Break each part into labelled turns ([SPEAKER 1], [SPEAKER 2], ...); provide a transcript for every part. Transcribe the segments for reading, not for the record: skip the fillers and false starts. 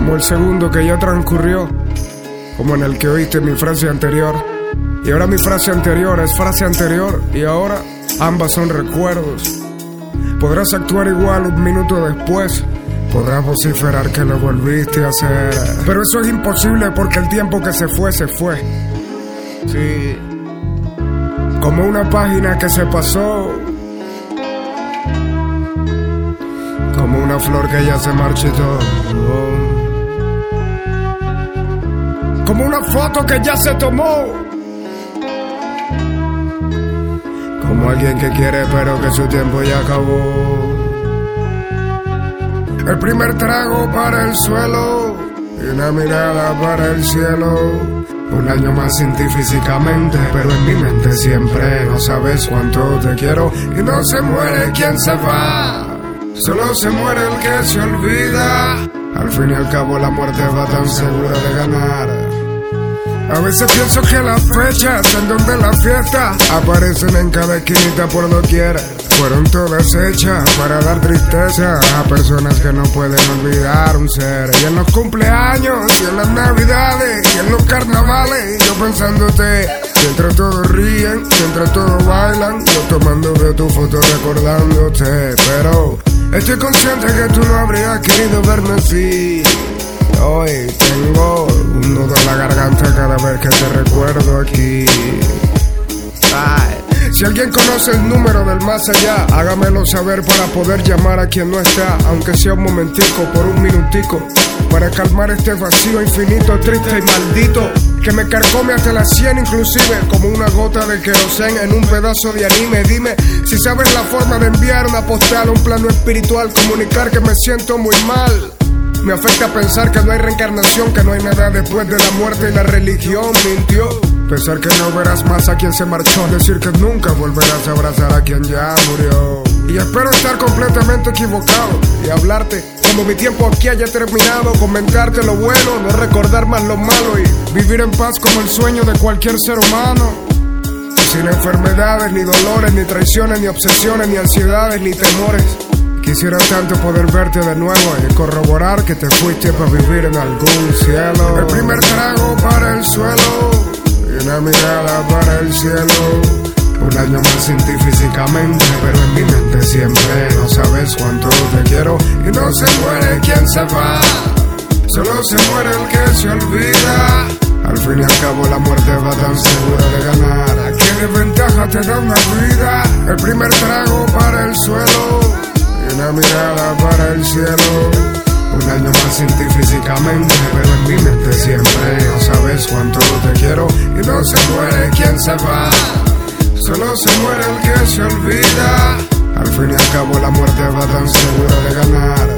[SPEAKER 1] como el segundo que ya transcurrió, como en el que oíste mi frase anterior. Y ahora mi frase anterior es frase anterior, y ahora ambas son recuerdos. Podrás actuar igual un minuto después, podrás vociferar que lo volviste a hacer, pero eso es imposible porque el tiempo que se fue, se fue. Sí, como una página que se pasó, como una flor que ya se marchitó, como una foto que ya se tomó, como alguien que quiere pero que su tiempo ya acabó. El primer trago para el suelo y una mirada para el cielo. Un año más sin ti físicamente, pero en mi mente siempre. No sabes cuánto te quiero y no se muere quien se va, solo se muere el que se olvida. Al fin y al cabo la muerte va tan segura de ganar. A veces pienso que las fechas en donde la fiesta aparecen en cada esquinita por doquier fueron todas hechas para dar tristeza a personas que no pueden olvidar un ser. Y en los cumpleaños, y en las navidades, y en los carnavales, yo pensándote. Mientras todos ríen, mientras todos bailan, yo tomando de tu foto recordándote. Pero estoy consciente que tú no habrías querido verme así. Hoy tengo un nudo en la garganta cada vez que te recuerdo aquí. Ay. Si alguien conoce el número del más allá, hágamelo saber para poder llamar a quien no está, aunque sea un momentico, por un minutico, para calmar este vacío infinito, triste y maldito, que me carcome hasta las 100 inclusive, como una gota de querosén en un pedazo de anime. Dime si sabes la forma de enviar una postal a un plano espiritual, comunicar que me siento muy mal. Me afecta pensar que no hay reencarnación, que no hay nada después de la muerte y la religión mintió. Pensar que no verás más a quien se marchó, decir que nunca volverás a abrazar a quien ya murió. Y espero estar completamente equivocado y hablarte como mi tiempo aquí haya terminado, comentarte lo bueno, no recordar más lo malo y vivir en paz como el sueño de cualquier ser humano. Sin enfermedades, ni dolores, ni traiciones, ni obsesiones, ni ansiedades, ni temores. Quisiera tanto poder verte de nuevo y corroborar que te fuiste para vivir en algún cielo. El primer trago para el suelo y una mirada para el cielo. Un año más sin ti físicamente, pero en mi mente siempre. No sabes cuánto te quiero y no se muere quien se va, solo se muere el que se olvida. Al fin y al cabo la muerte va tan segura de ganar. ¿A qué desventaja te da una vida? El primer trago para el suelo, una mirada para el cielo. Un año más sin ti físicamente, pero en mi mente siempre. No sabes cuánto te quiero y no se muere quien se va, solo se muere el que se olvida. Al fin y al cabo la muerte va tan segura de ganar.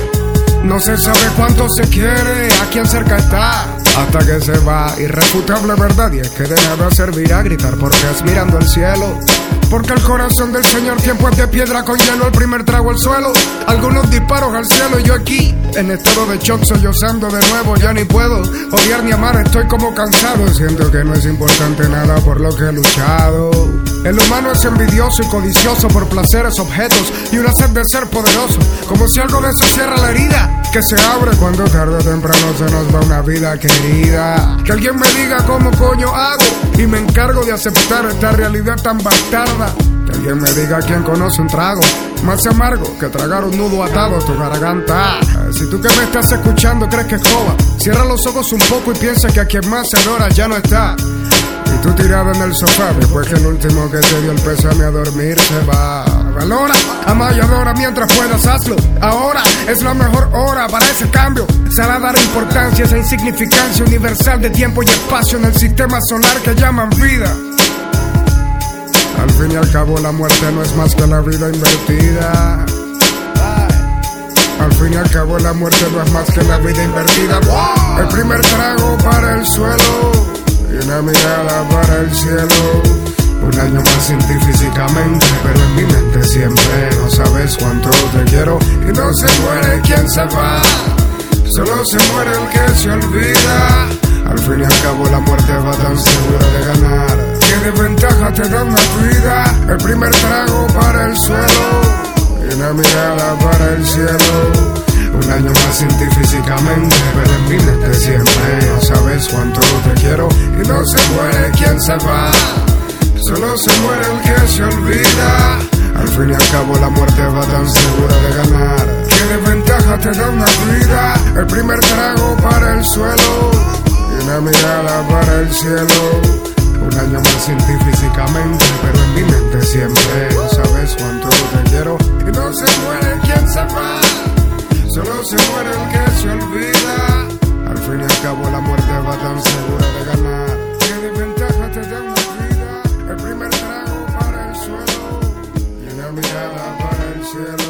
[SPEAKER 1] No se sabe cuánto se quiere, a quién cerca está, hasta que se va. Irrefutable verdad, y es que de nada servirá gritar porque es mirando al cielo. Porque el corazón del Señor tiempo es de piedra con hielo. El primer trago al suelo, algunos disparos al cielo. Y yo aquí, en estado de shock, sollozando de nuevo. Ya ni puedo odiar ni amar, estoy como cansado. Siento que no es importante nada por lo que he luchado. El humano es envidioso y codicioso por placeres, objetos y una sed de ser poderoso. Como si algo de eso cierra la herida que se abre cuando tarde o temprano se nos va una vida querida. Que alguien me diga cómo coño hago y me encargo de aceptar esta realidad tan bastarda. Que alguien me diga quién conoce un trago más amargo que tragar un nudo atado a tu garganta. Si tú que me estás escuchando crees que es joda, cierra los ojos un poco y piensa que a quien más adora ya no está. Y tú tirado en el sofá después que el último que te dio el pésame a dormir se va. Valora, ama y adora mientras puedas, hazlo. Ahora es la mejor hora para ese cambio. Sal a dar importancia a esa insignificancia universal de tiempo y espacio en el sistema solar que llaman vida. Al fin y al cabo la muerte no es más que la vida invertida. Al fin y al cabo la muerte no es más que la vida invertida. El primer trago para el suelo y una mirada para el cielo. Un año más sin ti físicamente, pero en mi mente siempre. No sabes cuánto te quiero y no se muere quien se va, solo se muere el que se olvida. Al fin y al cabo la muerte va tan segura de ganar. ¿Qué desventaja te da una vida? El primer trago para el suelo y una mirada para el cielo. Un año más sin ti físicamente, pero en mi mente siempre. No sabes cuánto te quiero y no se muere quien se va. Solo se muere el que se olvida. Al fin y al cabo la muerte va tan segura de ganar. ¿Qué desventaja te da una vida? El primer trago para el suelo y una mirada para el cielo. Un año más sin ti físicamente, pero en mi mente siempre. No sabes cuánto te quiero y no se muere quien se va. Solo se muere el que se olvida. Al fin y al cabo la muerte va tan segura de ganar. ¿Qué desventaja te da una vida? El primer trago para el suelo y una mirada para el cielo.